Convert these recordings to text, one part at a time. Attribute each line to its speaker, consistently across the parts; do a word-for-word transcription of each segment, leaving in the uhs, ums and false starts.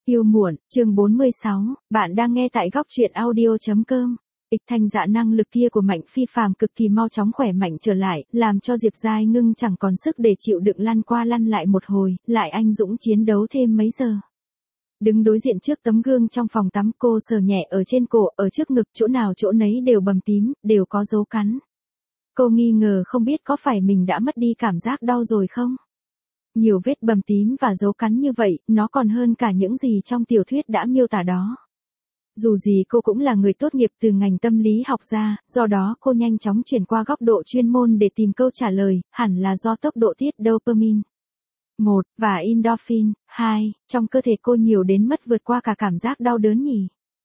Speaker 1: Yêu muộn, chương bốn mươi sáu, bạn đang nghe tại góc truyện audio chấm com. Ịch thành dạ năng lực kia của Mạnh Phi Phàm cực kỳ mau chóng khỏe mạnh trở lại, làm cho Diệp Giai Ngưng chẳng còn sức để chịu đựng lăn qua lăn lại một hồi, lại anh dũng chiến đấu thêm mấy giờ. Đứng đối diện trước tấm gương trong phòng tắm, cô sờ nhẹ ở trên cổ, ở trước ngực, chỗ nào chỗ nấy đều bầm tím, đều có dấu cắn. Cô nghi ngờ không biết có phải mình đã mất đi cảm giác đau rồi không? Nhiều vết bầm tím và dấu cắn như vậy, nó còn hơn cả những gì trong tiểu thuyết đã miêu tả đó. Dù gì cô cũng là người tốt nghiệp từ ngành tâm lý học ra, do đó cô nhanh chóng chuyển qua góc độ chuyên môn để tìm câu trả lời, hẳn là do tốc độ tiết dopamine một và endorphin hai trong cơ thể cô nhiều đến mất vượt qua cả cảm giác đau đớn nhỉ.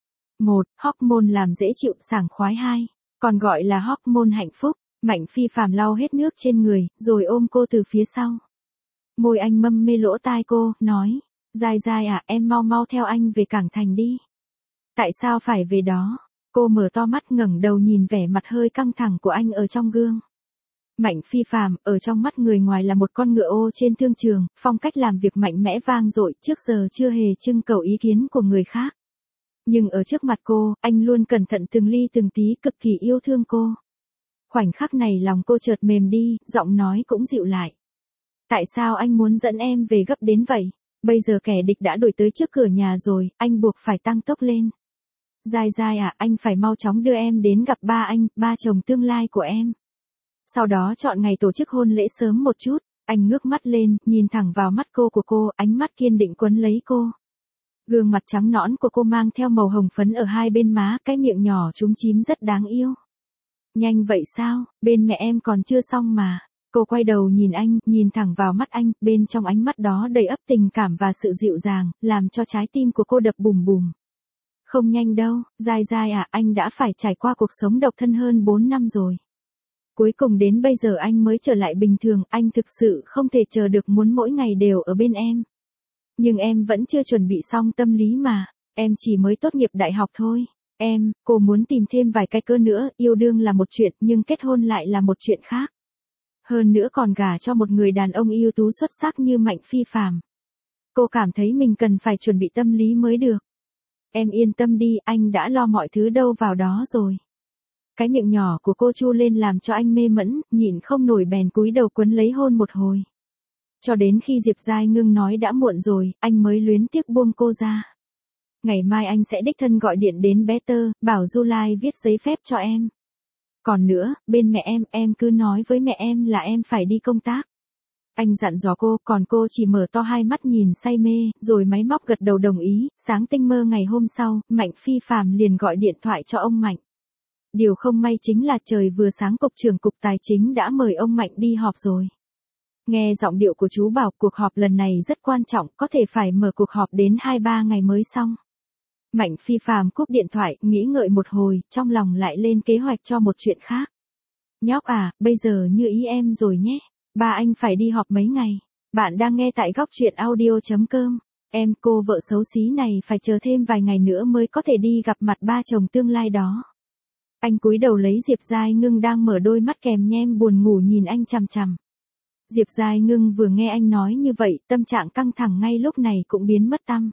Speaker 1: một Hormone làm dễ chịu sảng khoái. Hai còn gọi là hormone hạnh phúc. Mạnh Phi Phàm lau hết nước trên người, rồi ôm cô từ phía sau. Môi anh mâm mê lỗ tai cô, nói, Giai Giai à, em mau mau theo anh về Cảng Thành đi. Tại sao phải về đó? Cô mở to mắt ngẩng đầu nhìn vẻ mặt hơi căng thẳng của anh ở trong gương. Mạnh Phi Phàm, ở trong mắt người ngoài là một con ngựa ô trên thương trường, phong cách làm việc mạnh mẽ vang dội, trước giờ chưa hề trưng cầu ý kiến của người khác. Nhưng ở trước mặt cô, anh luôn cẩn thận từng ly từng tí, cực kỳ yêu thương cô. Khoảnh khắc này lòng cô chợt mềm đi, giọng nói cũng dịu lại. Tại sao anh muốn dẫn em về gấp đến vậy? Bây giờ kẻ địch đã đuổi tới trước cửa nhà rồi, anh buộc phải tăng tốc lên. Giai Giai à, anh phải mau chóng đưa em đến gặp ba anh, ba chồng tương lai của em. Sau đó chọn ngày tổ chức hôn lễ sớm một chút. Anh ngước mắt lên, nhìn thẳng vào mắt cô của cô, ánh mắt kiên định quấn lấy cô. Gương mặt trắng nõn của cô mang theo màu hồng phấn ở hai bên má, cái miệng nhỏ chúm chím rất đáng yêu. Nhanh vậy sao, bên mẹ em còn chưa xong mà. Cô quay đầu nhìn anh, nhìn thẳng vào mắt anh, bên trong ánh mắt đó đầy ắp tình cảm và sự dịu dàng, làm cho trái tim của cô đập bùm bùm. Không nhanh đâu, Giai Giai à, anh đã phải trải qua cuộc sống độc thân hơn bốn năm rồi. Cuối cùng đến bây giờ anh mới trở lại bình thường, anh thực sự không thể chờ được muốn mỗi ngày đều ở bên em. Nhưng em vẫn chưa chuẩn bị xong tâm lý mà, em chỉ mới tốt nghiệp đại học thôi. Em, cô muốn tìm thêm vài cái cơ nữa, yêu đương là một chuyện, nhưng kết hôn lại là một chuyện khác. Hơn nữa còn gả cho một người đàn ông ưu tú xuất sắc như Mạnh Phi Phàm. Cô cảm thấy mình cần phải chuẩn bị tâm lý mới được. Em yên tâm đi, anh đã lo mọi thứ đâu vào đó rồi. Cái miệng nhỏ của cô chu lên làm cho anh mê mẫn, nhịn không nổi bèn cúi đầu quấn lấy hôn một hồi. Cho đến khi Diệp Giai Ngưng nói đã muộn rồi, anh mới luyến tiếc buông cô ra. Ngày mai anh sẽ đích thân gọi điện đến bé Tơ, bảo July viết giấy phép cho em. Còn nữa, bên mẹ em, em cứ nói với mẹ em là em phải đi công tác. Anh dặn dò cô, còn cô chỉ mở to hai mắt nhìn say mê, rồi máy móc gật đầu đồng ý. Sáng tinh mơ ngày hôm sau, Mạnh Phi Phàm liền gọi điện thoại cho ông Mạnh. Điều không may chính là trời vừa sáng cục trưởng cục tài chính đã mời ông Mạnh đi họp rồi. Nghe giọng điệu của chú bảo cuộc họp lần này rất quan trọng, có thể phải mở cuộc họp đến hai ba ngày mới xong. Mạnh Phi Phàm cúp điện thoại, nghĩ ngợi một hồi, trong lòng lại lên kế hoạch cho một chuyện khác. Nhóc à, bây giờ như ý em rồi nhé. Ba anh phải đi họp mấy ngày. Bạn đang nghe tại góc truyện audio chấm com. Em, cô vợ xấu xí này phải chờ thêm vài ngày nữa mới có thể đi gặp mặt ba chồng tương lai đó. Anh cúi đầu lấy Diệp Giai Ngưng đang mở đôi mắt kèm nhem buồn ngủ nhìn anh chằm chằm. Diệp Giai Ngưng vừa nghe anh nói như vậy, tâm trạng căng thẳng ngay lúc này cũng biến mất tăm.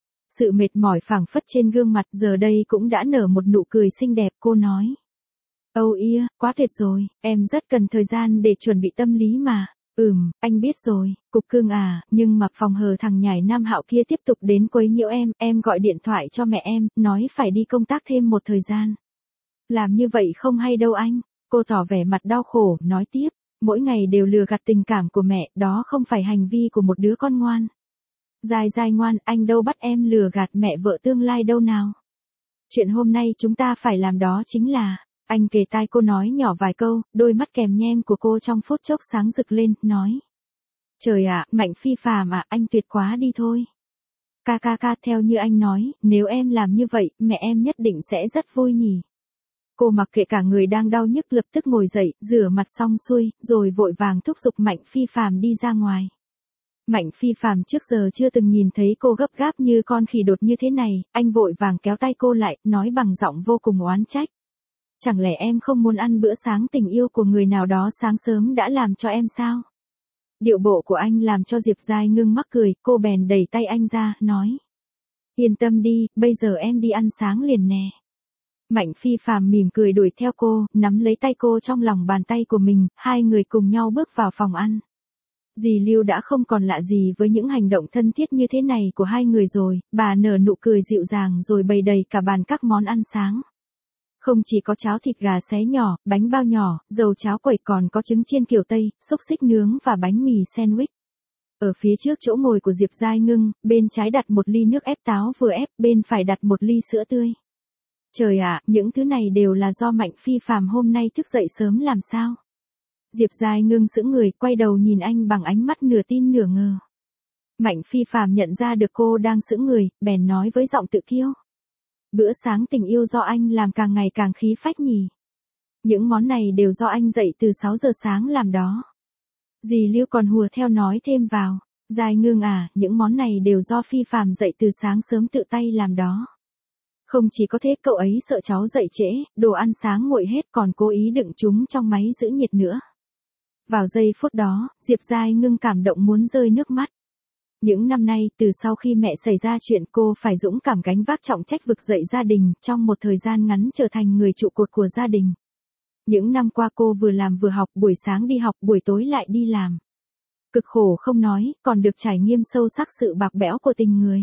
Speaker 1: Sự mệt mỏi phảng phất trên gương mặt giờ đây cũng đã nở một nụ cười xinh đẹp, cô nói. Âu ia, quá tuyệt rồi, em rất cần thời gian để chuẩn bị tâm lý mà. Ừm, anh biết rồi, cục cưng à, nhưng mà phòng hờ thằng nhảy Nam Hạo kia tiếp tục đến quấy nhiễu em, em gọi điện thoại cho mẹ em, nói phải đi công tác thêm một thời gian. Làm như vậy không hay đâu anh, cô tỏ vẻ mặt đau khổ, nói tiếp, mỗi ngày đều lừa gạt tình cảm của mẹ, đó không phải hành vi của một đứa con ngoan. Giai Giai ngoan, anh đâu bắt em lừa gạt mẹ vợ tương lai đâu nào. Chuyện hôm nay chúng ta phải làm đó chính là, anh kề tai cô nói nhỏ vài câu, đôi mắt kèm nhem của cô trong phút chốc sáng rực lên, nói. Trời ạ, Mạnh Phi Phàm ạ, anh tuyệt quá đi thôi. Ca ca ca, theo như anh nói, nếu em làm như vậy, mẹ em nhất định sẽ rất vui nhỉ. Cô mặc kệ cả người đang đau nhức lập tức ngồi dậy, rửa mặt xong xuôi, rồi vội vàng thúc giục Mạnh Phi Phàm đi ra ngoài. Mạnh Phi Phàm trước giờ chưa từng nhìn thấy cô gấp gáp như con khỉ đột như thế này, anh vội vàng kéo tay cô lại, nói bằng giọng vô cùng oán trách. Chẳng lẽ em không muốn ăn bữa sáng tình yêu của người nào đó sáng sớm đã làm cho em sao? Điệu bộ của anh làm cho Diệp Giai Ngưng mắc cười, cô bèn đẩy tay anh ra, nói. Yên tâm đi, bây giờ em đi ăn sáng liền nè. Mạnh Phi Phàm mỉm cười đuổi theo cô, nắm lấy tay cô trong lòng bàn tay của mình, hai người cùng nhau bước vào phòng ăn. Dì Lưu đã không còn lạ gì với những hành động thân thiết như thế này của hai người rồi, bà nở nụ cười dịu dàng rồi bày đầy cả bàn các món ăn sáng. Không chỉ có cháo thịt gà xé nhỏ, bánh bao nhỏ, dầu cháo quẩy còn có trứng chiên kiểu Tây, xúc xích nướng và bánh mì sandwich. Ở phía trước chỗ ngồi của Diệp Giai Ngưng, bên trái đặt một ly nước ép táo vừa ép, bên phải đặt một ly sữa tươi. Trời ạ, những thứ này đều là do Mạnh Phi Phàm hôm nay thức dậy sớm làm sao? Diệp Giai Ngưng sững người, quay đầu nhìn anh bằng ánh mắt nửa tin nửa ngờ. Mạnh Phi Phàm nhận ra được cô đang sững người, bèn nói với giọng tự kiêu. Bữa sáng tình yêu do anh làm càng ngày càng khí phách nhỉ. Những món này đều do anh dậy từ sáu giờ sáng làm đó. Dì Lưu còn hùa theo nói thêm vào. Giai Ngưng à, những món này đều do Phi Phàm dậy từ sáng sớm tự tay làm đó. Không chỉ có thế, cậu ấy sợ cháu dậy trễ, đồ ăn sáng nguội hết còn cố ý đựng chúng trong máy giữ nhiệt nữa. Vào giây phút đó, Diệp Giai Ngưng cảm động muốn rơi nước mắt. Những năm nay, từ sau khi mẹ xảy ra chuyện cô phải dũng cảm gánh vác trọng trách vực dậy gia đình, trong một thời gian ngắn trở thành người trụ cột của gia đình. Những năm qua cô vừa làm vừa học, buổi sáng đi học, buổi tối lại đi làm. Cực khổ không nói, còn được trải nghiệm sâu sắc sự bạc bẽo của tình người.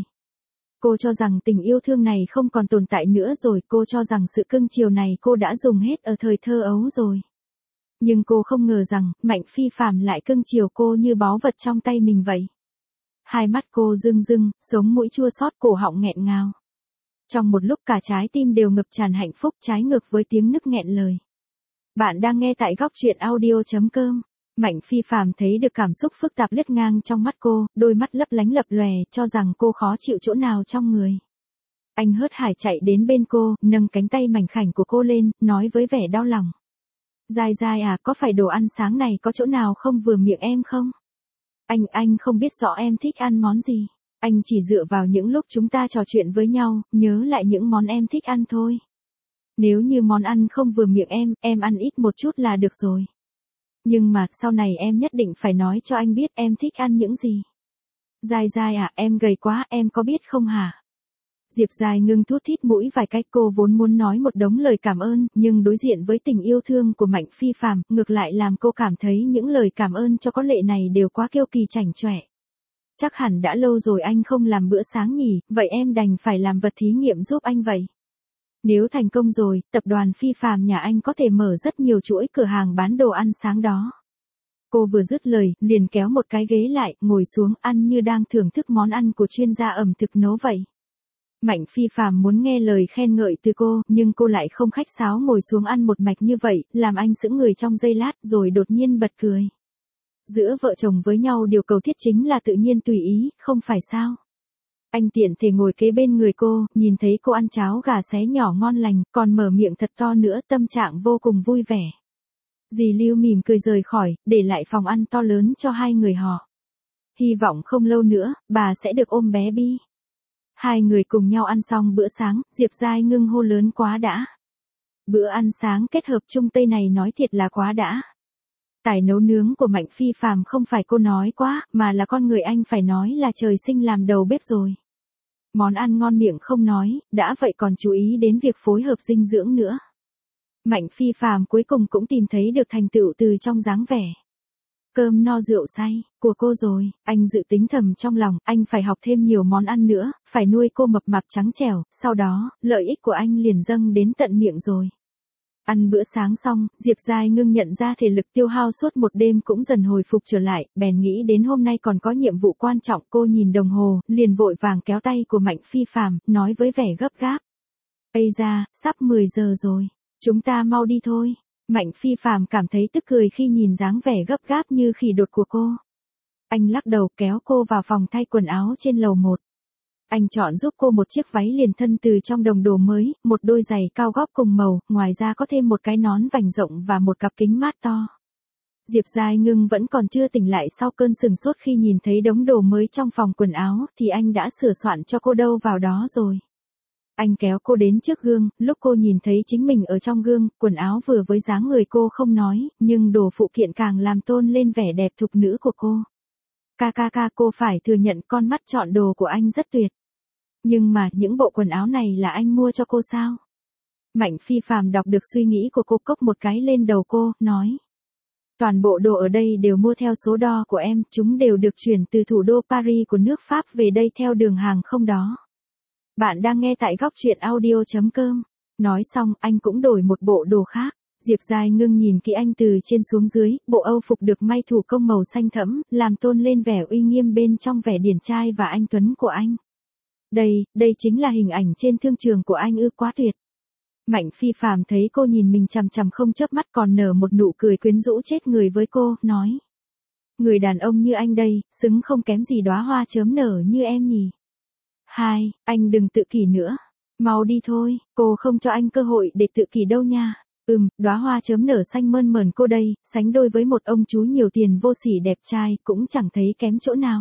Speaker 1: Cô cho rằng tình yêu thương này không còn tồn tại nữa rồi, cô cho rằng sự cưng chiều này cô đã dùng hết ở thời thơ ấu rồi. Nhưng cô không ngờ rằng, Mạnh Phi Phàm lại cưng chiều cô như báu vật trong tay mình vậy. Hai mắt cô rưng rưng, sống mũi chua xót, cổ họng nghẹn ngào. Trong một lúc cả trái tim đều ngập tràn hạnh phúc, trái ngược với tiếng nức nghẹn lời. Bạn đang nghe tại góc truyện audio chấm com. Mạnh Phi Phàm thấy được cảm xúc phức tạp lướt ngang trong mắt cô, đôi mắt lấp lánh lập lòe, cho rằng cô khó chịu chỗ nào trong người. Anh hớt hải chạy đến bên cô, nâng cánh tay mảnh khảnh của cô lên, nói với vẻ đau lòng. Giai Giai à, có phải đồ ăn sáng này có chỗ nào không vừa miệng em không? Anh, anh không biết rõ em thích ăn món gì. Anh chỉ dựa vào những lúc chúng ta trò chuyện với nhau, nhớ lại những món em thích ăn thôi. Nếu như món ăn không vừa miệng em, em ăn ít một chút là được rồi. Nhưng mà, sau này em nhất định phải nói cho anh biết em thích ăn những gì. Giai Giai à, em gầy quá, em có biết không hả? Diệp Giai Ngưng thút thít mũi vài cái, cô vốn muốn nói một đống lời cảm ơn, nhưng đối diện với tình yêu thương của Mạnh Phi Phàm, ngược lại làm cô cảm thấy những lời cảm ơn cho có lệ này đều quá kiêu kỳ chảnh chọe. Chắc hẳn đã lâu rồi anh không làm bữa sáng nhỉ, vậy em đành phải làm vật thí nghiệm giúp anh vậy. Nếu thành công rồi, tập đoàn Phi Phàm nhà anh có thể mở rất nhiều chuỗi cửa hàng bán đồ ăn sáng đó. Cô vừa dứt lời, liền kéo một cái ghế lại, ngồi xuống ăn như đang thưởng thức món ăn của chuyên gia ẩm thực nấu vậy. Mạnh Phi Phàm muốn nghe lời khen ngợi từ cô, nhưng cô lại không khách sáo ngồi xuống ăn một mạch như vậy, làm anh sững người trong giây lát rồi đột nhiên bật cười. Giữa vợ chồng với nhau điều cầu thiết chính là tự nhiên tùy ý, không phải sao? Anh tiện thể ngồi kế bên người cô, nhìn thấy cô ăn cháo gà xé nhỏ ngon lành, còn mở miệng thật to nữa, tâm trạng vô cùng vui vẻ. Dì Lưu mỉm cười rời khỏi, để lại phòng ăn to lớn cho hai người họ. Hy vọng không lâu nữa, bà sẽ được ôm bé Bi. Hai người cùng nhau ăn xong bữa sáng, Diệp Giai Ngưng hô lớn quá đã. Bữa ăn sáng kết hợp Trung Tây này nói thiệt là quá đã. Tài nấu nướng của Mạnh Phi Phàm không phải cô nói quá, mà là con người anh phải nói là trời sinh làm đầu bếp rồi. Món ăn ngon miệng không nói, đã vậy còn chú ý đến việc phối hợp dinh dưỡng nữa. Mạnh Phi Phàm cuối cùng cũng tìm thấy được thành tựu từ trong dáng vẻ. Cơm no rượu say, của cô rồi, anh dự tính thầm trong lòng, anh phải học thêm nhiều món ăn nữa, phải nuôi cô mập mạp trắng trẻo, sau đó, lợi ích của anh liền dâng đến tận miệng rồi. Ăn bữa sáng xong, Diệp Giai Ngưng nhận ra thể lực tiêu hao suốt một đêm cũng dần hồi phục trở lại, bèn nghĩ đến hôm nay còn có nhiệm vụ quan trọng, cô nhìn đồng hồ, liền vội vàng kéo tay của Mạnh Phi Phàm, nói với vẻ gấp gáp. Ây da, sắp mười giờ rồi, chúng ta mau đi thôi. Mạnh Phi Phàm cảm thấy tức cười khi nhìn dáng vẻ gấp gáp như khỉ đột của cô. Anh lắc đầu kéo cô vào phòng thay quần áo trên lầu một. Anh chọn giúp cô một chiếc váy liền thân từ trong đồng đồ mới, một đôi giày cao gót cùng màu, ngoài ra có thêm một cái nón vành rộng và một cặp kính mát to. Diệp Giai Ngưng vẫn còn chưa tỉnh lại sau cơn sừng sốt khi nhìn thấy đống đồ mới trong phòng quần áo, thì anh đã sửa soạn cho cô đâu vào đó rồi. Anh kéo cô đến trước gương, lúc cô nhìn thấy chính mình ở trong gương, quần áo vừa với dáng người cô không nói, nhưng đồ phụ kiện càng làm tôn lên vẻ đẹp thục nữ của cô. Ca ca ca, cô phải thừa nhận con mắt chọn đồ của anh rất tuyệt. Nhưng mà những bộ quần áo này là anh mua cho cô sao? Mạnh Phi Phàm đọc được suy nghĩ của cô, cốc một cái lên đầu cô, nói. Toàn bộ đồ ở đây đều mua theo số đo của em, chúng đều được chuyển từ thủ đô Paris của nước Pháp về đây theo đường hàng không đó. Bạn đang nghe tại góc truyện audio.com. Nói xong, anh cũng đổi một bộ đồ khác. Diệp Giai Ngưng nhìn kỹ anh từ trên xuống dưới, bộ âu phục được may thủ công màu xanh thẫm, làm tôn lên vẻ uy nghiêm bên trong vẻ điển trai và anh tuấn của anh. Đây, đây chính là hình ảnh trên thương trường của anh ư, quá tuyệt. Mạnh Phi Phàm thấy cô nhìn mình chằm chằm không chớp mắt, còn nở một nụ cười quyến rũ chết người với cô, nói. Người đàn ông như anh đây, xứng không kém gì đóa hoa chớm nở như em nhỉ. Hai, anh đừng tự kỷ nữa. Mau đi thôi, cô không cho anh cơ hội để tự kỷ đâu nha. Ừm, đóa hoa chớm nở xanh mơn mởn cô đây, sánh đôi với một ông chú nhiều tiền vô sỉ đẹp trai, cũng chẳng thấy kém chỗ nào.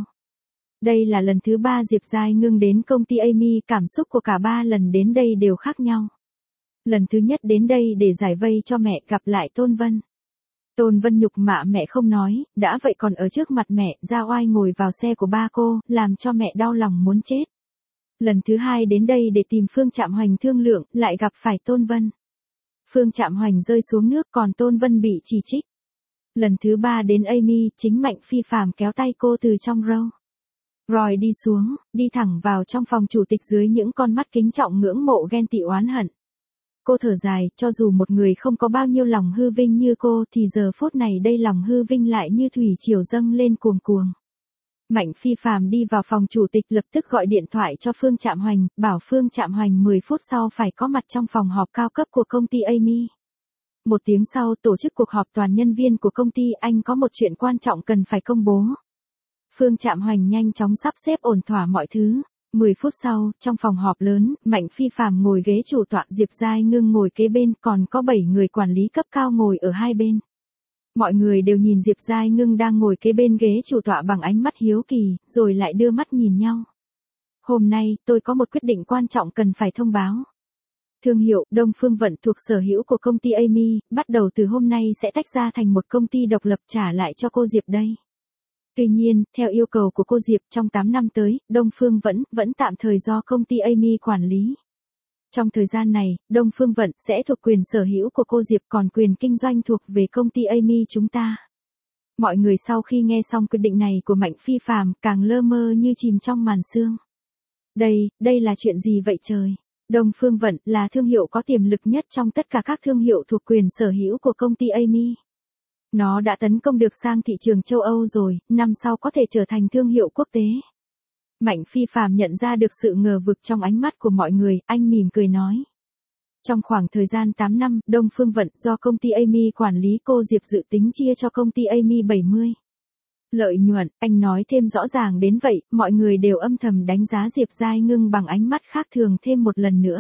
Speaker 1: Đây là lần thứ ba Diệp Giai Ngưng đến công ty Amy, cảm xúc của cả ba lần đến đây đều khác nhau. Lần thứ nhất đến đây để giải vây cho mẹ, gặp lại Tôn Vân. Tôn Vân nhục mạ mẹ không nói, đã vậy còn ở trước mặt mẹ, ra oai ngồi vào xe của ba cô, làm cho mẹ đau lòng muốn chết. Lần thứ hai đến đây để tìm Phương Trạm Hoành thương lượng, lại gặp phải Tôn Vân. Phương Trạm Hoành rơi xuống nước, còn Tôn Vân bị chỉ trích. Lần thứ ba đến Amy, chính Mạnh Phi Phàm kéo tay cô từ trong row. Rồi đi xuống, đi thẳng vào trong phòng chủ tịch dưới những con mắt kính trọng ngưỡng mộ ghen tị oán hận. Cô thở dài, cho dù một người không có bao nhiêu lòng hư vinh như cô thì giờ phút này đây lòng hư vinh lại như thủy triều dâng lên cuồng cuồng. Mạnh Phi Phàm đi vào phòng chủ tịch, lập tức gọi điện thoại cho Phương Trạm Hoành, bảo Phương Trạm Hoành mười phút sau phải có mặt trong phòng họp cao cấp của công ty Amy. Một tiếng sau tổ chức cuộc họp toàn nhân viên của công ty, anh có một chuyện quan trọng cần phải công bố. Phương Trạm Hoành nhanh chóng sắp xếp ổn thỏa mọi thứ. mười phút sau, trong phòng họp lớn, Mạnh Phi Phàm ngồi ghế chủ tọa, Diệp Giai Ngưng ngồi kế bên, còn có bảy người quản lý cấp cao ngồi ở hai bên. Mọi người đều nhìn Diệp Giai Ngưng đang ngồi kế bên ghế chủ tọa bằng ánh mắt hiếu kỳ, rồi lại đưa mắt nhìn nhau. Hôm nay, tôi có một quyết định quan trọng cần phải thông báo. Thương hiệu Đông Phương Vận thuộc sở hữu của công ty Amy, bắt đầu từ hôm nay sẽ tách ra thành một công ty độc lập, trả lại cho cô Diệp đây. Tuy nhiên, theo yêu cầu của cô Diệp, trong tám năm tới, Đông Phương Vận vẫn tạm thời do công ty Amy quản lý. Trong thời gian này, Đông Phương Vận sẽ thuộc quyền sở hữu của cô Diệp, còn quyền kinh doanh thuộc về công ty Amy chúng ta. Mọi người sau khi nghe xong quyết định này của Mạnh Phi Phàm càng lơ mơ như chìm trong màn sương. Đây, đây là chuyện gì vậy trời? Đông Phương Vận là thương hiệu có tiềm lực nhất trong tất cả các thương hiệu thuộc quyền sở hữu của công ty Amy. Nó đã tấn công được sang thị trường châu Âu rồi, năm sau có thể trở thành thương hiệu quốc tế. Mạnh Phi Phàm nhận ra được sự ngờ vực trong ánh mắt của mọi người, anh mỉm cười nói. Trong khoảng thời gian tám năm, Đông Phương Vận do công ty Amy quản lý, cô Diệp dự tính chia cho công ty Amy bảy mươi. Lợi nhuận, anh nói thêm rõ ràng đến vậy, mọi người đều âm thầm đánh giá Diệp Giai Ngưng bằng ánh mắt khác thường thêm một lần nữa.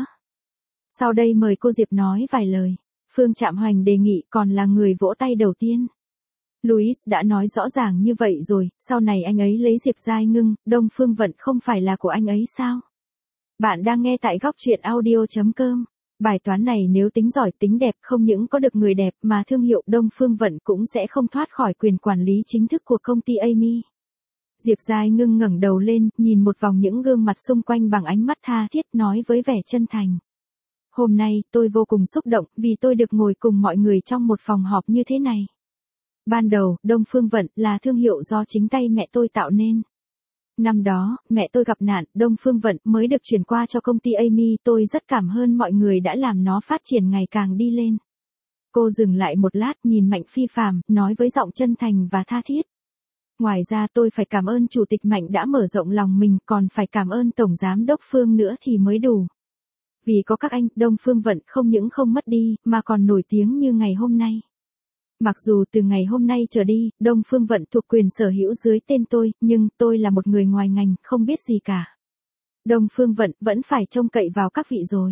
Speaker 1: Sau đây mời cô Diệp nói vài lời. Phương Trạm Hoành đề nghị, còn là người vỗ tay đầu tiên. Louis đã nói rõ ràng như vậy rồi, sau này anh ấy lấy Diệp Giai Ngưng, Đông Phương Vận không phải là của anh ấy sao? Bạn đang nghe tại góc truyện audio.com. Bài toán này nếu tính giỏi tính đẹp không những có được người đẹp mà thương hiệu Đông Phương Vận cũng sẽ không thoát khỏi quyền quản lý chính thức của công ty Amy. Diệp Giai Ngưng ngẩng đầu lên, nhìn một vòng những gương mặt xung quanh bằng ánh mắt tha thiết, nói với vẻ chân thành. Hôm nay, tôi vô cùng xúc động vì tôi được ngồi cùng mọi người trong một phòng họp như thế này. Ban đầu, Đông Phương Vận là thương hiệu do chính tay mẹ tôi tạo nên. Năm đó, mẹ tôi gặp nạn, Đông Phương Vận mới được chuyển qua cho công ty Amy, tôi rất cảm ơn mọi người đã làm nó phát triển ngày càng đi lên. Cô dừng lại một lát, nhìn Mạnh Phi Phàm, nói với giọng chân thành và tha thiết. Ngoài ra tôi phải cảm ơn Chủ tịch Mạnh đã mở rộng lòng mình, còn phải cảm ơn Tổng Giám đốc Phương nữa thì mới đủ. Vì có các anh, Đông Phương Vận không những không mất đi, mà còn nổi tiếng như ngày hôm nay. Mặc dù từ ngày hôm nay trở đi, Đông Phương Vận thuộc quyền sở hữu dưới tên tôi, nhưng tôi là một người ngoài ngành, không biết gì cả. Đông Phương Vận vẫn phải trông cậy vào các vị rồi.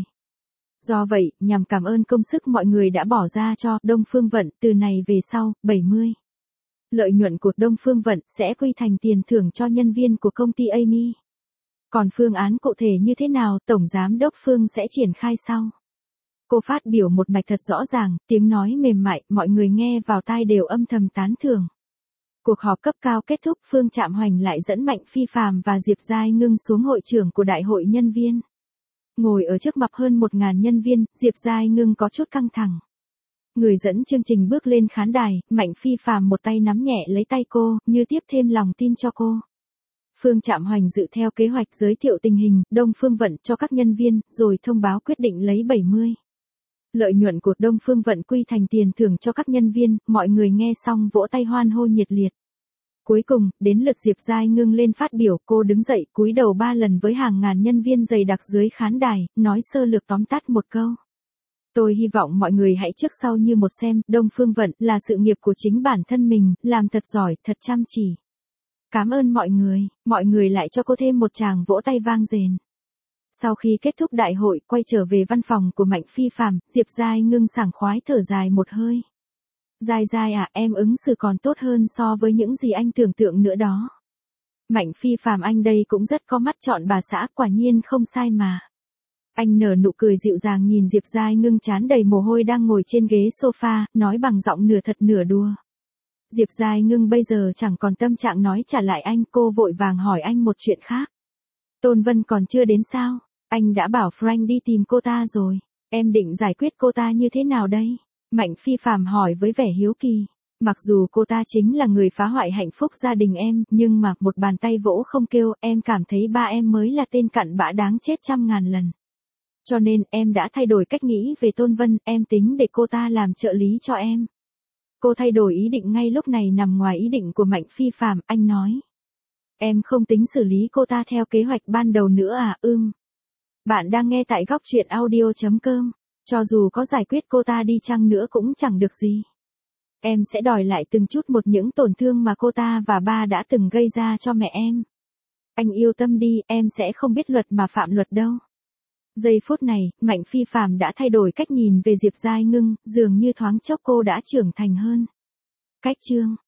Speaker 1: Do vậy, nhằm cảm ơn công sức mọi người đã bỏ ra cho Đông Phương Vận, từ này về sau, bảy mươi. Lợi nhuận của Đông Phương Vận sẽ quy thành tiền thưởng cho nhân viên của công ty Amy. Còn phương án cụ thể như thế nào, Tổng Giám đốc Phương sẽ triển khai sau. Cô phát biểu một mạch thật rõ ràng, tiếng nói mềm mại, mọi người nghe vào tai đều âm thầm tán thưởng. Cuộc họp cấp cao kết thúc, Phương Trạm Hoành lại dẫn Mạnh Phi Phàm và Diệp Giai Ngưng xuống hội trường của đại hội nhân viên. Ngồi ở trước mặt hơn một ngàn nhân viên, Diệp Giai Ngưng có chút căng thẳng. Người dẫn chương trình bước lên khán đài, Mạnh Phi Phàm một tay nắm nhẹ lấy tay cô, như tiếp thêm lòng tin cho cô. Phương Trạm Hoành dự theo kế hoạch giới thiệu tình hình, Đông Phương Vận cho các nhân viên, rồi thông báo quyết định lấy bảy mươi. Lợi nhuận của Đông Phương Vận quy thành tiền thưởng cho các nhân viên, mọi người nghe xong vỗ tay hoan hô nhiệt liệt. Cuối cùng, đến lượt Diệp Giai Ngưng lên phát biểu, cô đứng dậy, cúi đầu ba lần với hàng ngàn nhân viên dày đặc dưới khán đài, nói sơ lược tóm tắt một câu. Tôi hy vọng mọi người hãy trước sau như một xem, Đông Phương Vận là sự nghiệp của chính bản thân mình, làm thật giỏi, thật chăm chỉ. Cảm ơn mọi người, mọi người lại cho cô thêm một tràng vỗ tay vang dền. Sau khi kết thúc đại hội, quay trở về văn phòng của Mạnh Phi Phàm, Diệp Giai Ngưng sảng khoái thở dài một hơi. Giai Giai à, em ứng xử còn tốt hơn so với những gì anh tưởng tượng nữa đó. Mạnh Phi Phàm anh đây cũng rất có mắt chọn bà xã, quả nhiên không sai mà. Anh nở nụ cười dịu dàng nhìn Diệp Giai Ngưng trán đầy mồ hôi đang ngồi trên ghế sofa, nói bằng giọng nửa thật nửa đùa. Diệp Giai Ngưng bây giờ chẳng còn tâm trạng nói trả lại anh, cô vội vàng hỏi anh một chuyện khác. Tôn Vân còn chưa đến sao? Anh đã bảo Frank đi tìm cô ta rồi. Em định giải quyết cô ta như thế nào đây? Mạnh Phi Phàm hỏi với vẻ hiếu kỳ. Mặc dù cô ta chính là người phá hoại hạnh phúc gia đình em, nhưng mà một bàn tay vỗ không kêu, em cảm thấy ba em mới là tên cặn bã đáng chết trăm ngàn lần. Cho nên em đã thay đổi cách nghĩ về Tôn Vân, em tính để cô ta làm trợ lý cho em. Cô thay đổi ý định ngay lúc này nằm ngoài ý định của Mạnh Phi Phàm, anh nói. Em không tính xử lý cô ta theo kế hoạch ban đầu nữa à, ưm. Bạn đang nghe tại góc truyện audio chấm com. Cho dù có giải quyết cô ta đi chăng nữa cũng chẳng được gì. Em sẽ đòi lại từng chút một những tổn thương mà cô ta và ba đã từng gây ra cho mẹ em. Anh yêu tâm đi, em sẽ không biết luật mà phạm luật đâu. Giây phút này, Mạnh Phi Phàm đã thay đổi cách nhìn về Diệp Giai Ngưng, dường như thoáng chốc cô đã trưởng thành hơn. Cách chương